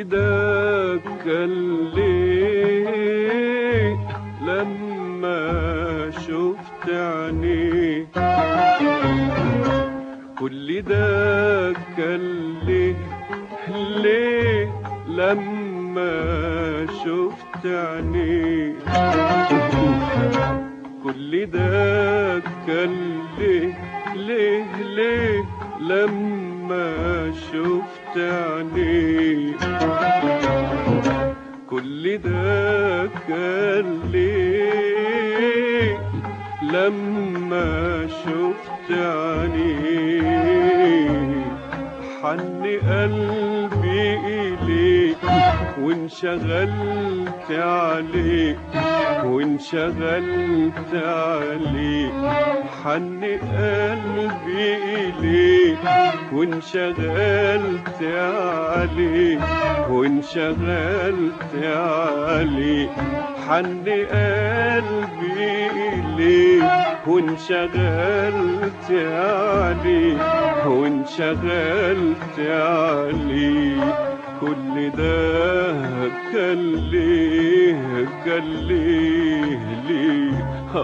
كل ده كان ليه لما شفت عينيك؟ كل ده كان ليه لما شفت عينيك؟ كل ده كان ليه لما شفت عينيك؟ كل ده كان ليه لما شفت عينيك؟ حن قلبي إليك وانشغلت عليك وانشغلت عليك. حن قلبي إليك وانشغلت عليك وانشغلت عليك. حن قلبي إليك وانشغلت عليك وانشغلت عليك. كل ده كان ليه ليه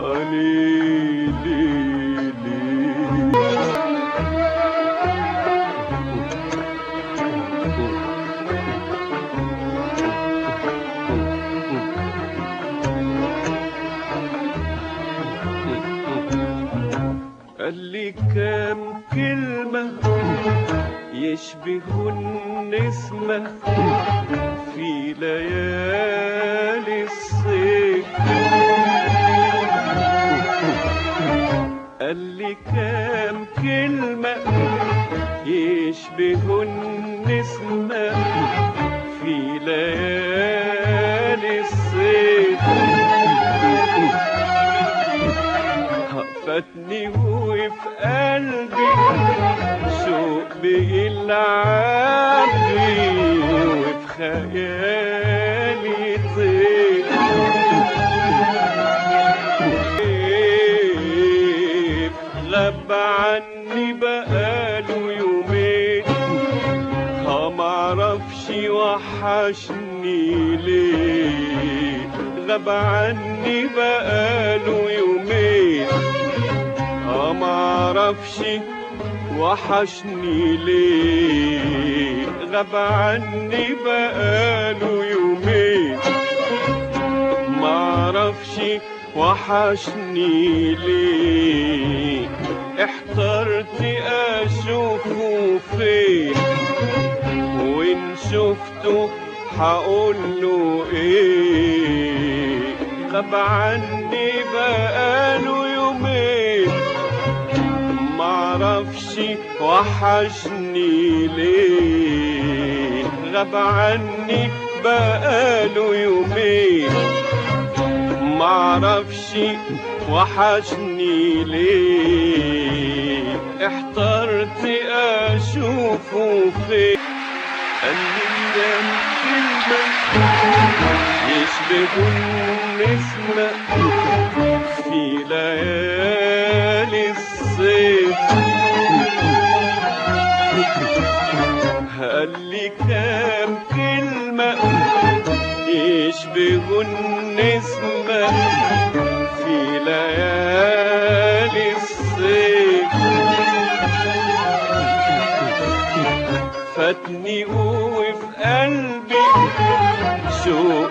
قال لي كام كلمة يشبهوا النسمة في ليالي الصيف. قال لي كام كلمة يشبهوا النسمة في ليالي الصيف. فاتني وفي قلبي شوق بيلعبني وفي خيالي طير. غاب عني بقاله يومين معرفش وحشني ليه. غاب عني بقاله يومين معرفش وحشني ليه. غاب عني بقاله يومين معرفش وحشني ليه. احترت اشوفه فين وان شفته هقوله ايه. غاب عني بقاله يومين معرفش وحشني ليه. غاب عني بقاله يومين معرفش وحشني ليه. احترت اشوفه فين. قال لي كام كلمة يشبهوا النسمة في ليالي الصيف. قال لي كام كلمة يشبهوا النسمة في ليالي الصيف. فاتني وفي قلبي شوق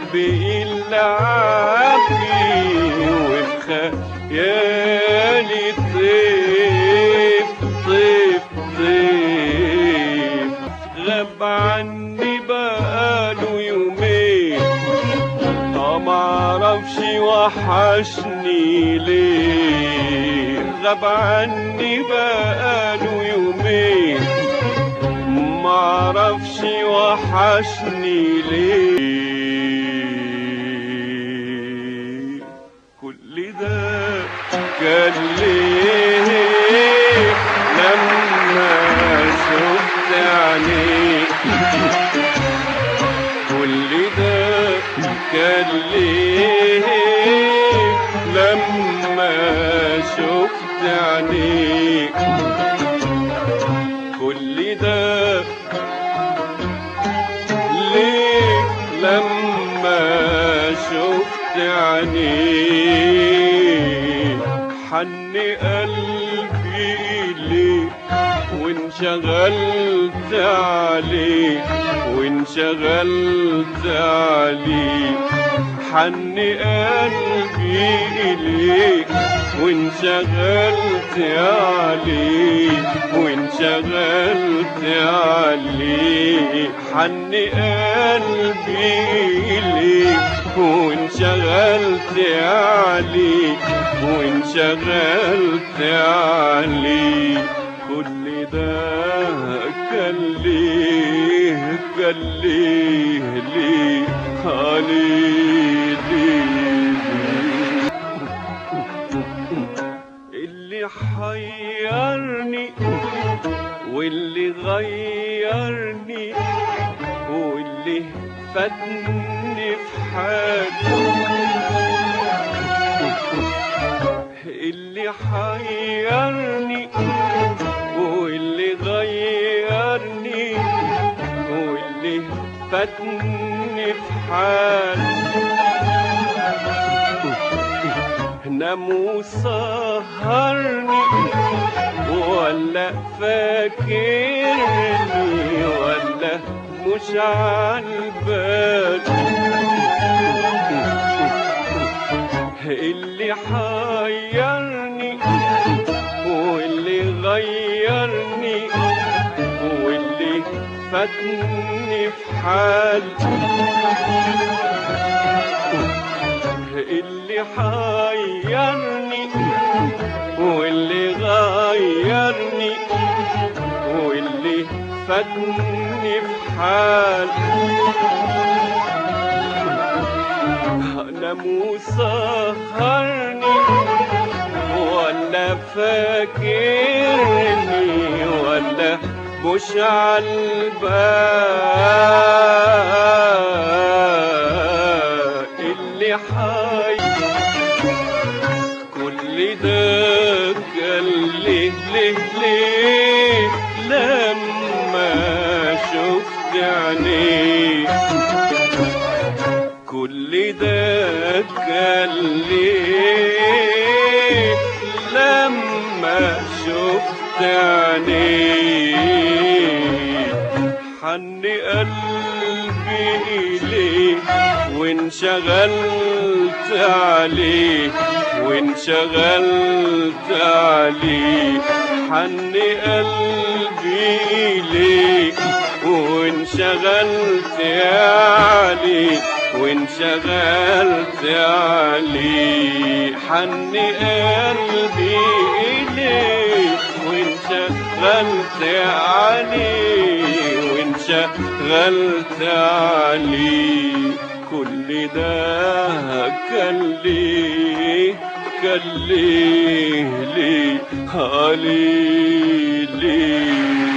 بيلعبني وفي خيالي طيف طيف طيف. غاب عني بقاله يومين معرفش وحشني ليه. غاب عني بقاله يومين معرفش وحشني ليه. كل ده كان ليه لما شفت عينيك؟ كل ده كان ليه لما شفت عينيك؟ كل ده ليه عينيك حن قلبي إليك وانشغلت عليك وانشغلت عليك حن قلبي إليك وانشغلت عليك وانشغلت عليك حن قلبي إليك وانشغلت عليك وانشغلت عليك كل ده كان ليه كان ليه ليه اللي حيرني واللي غيرني واللي فاتني في حاجة اللي حيرني واللي غيرني واللي فاتني في حاجة نام وسهرني ولا فاكرني ولا مش عالبال اللي حيرني واللي غيرني واللي فاتني في حال اللي حيرني واللي غيرني واللي فاتني في حال نام وسهرني ولا فاكرني ولا مش عالبال اللي كل ده كان ليه ليه ليه لما شفت عينيك كل ده كان ليه لما شفت عينيك حن قلبي إليك وانشغلت عليك وانشغلت عليك حن قلبي إليك وانشغلت عليك وانشغلت عليك حن قلبي إليك وانشغلت عليك وانشغلت عليك كل ده كان ليه كان ليه ليه ليه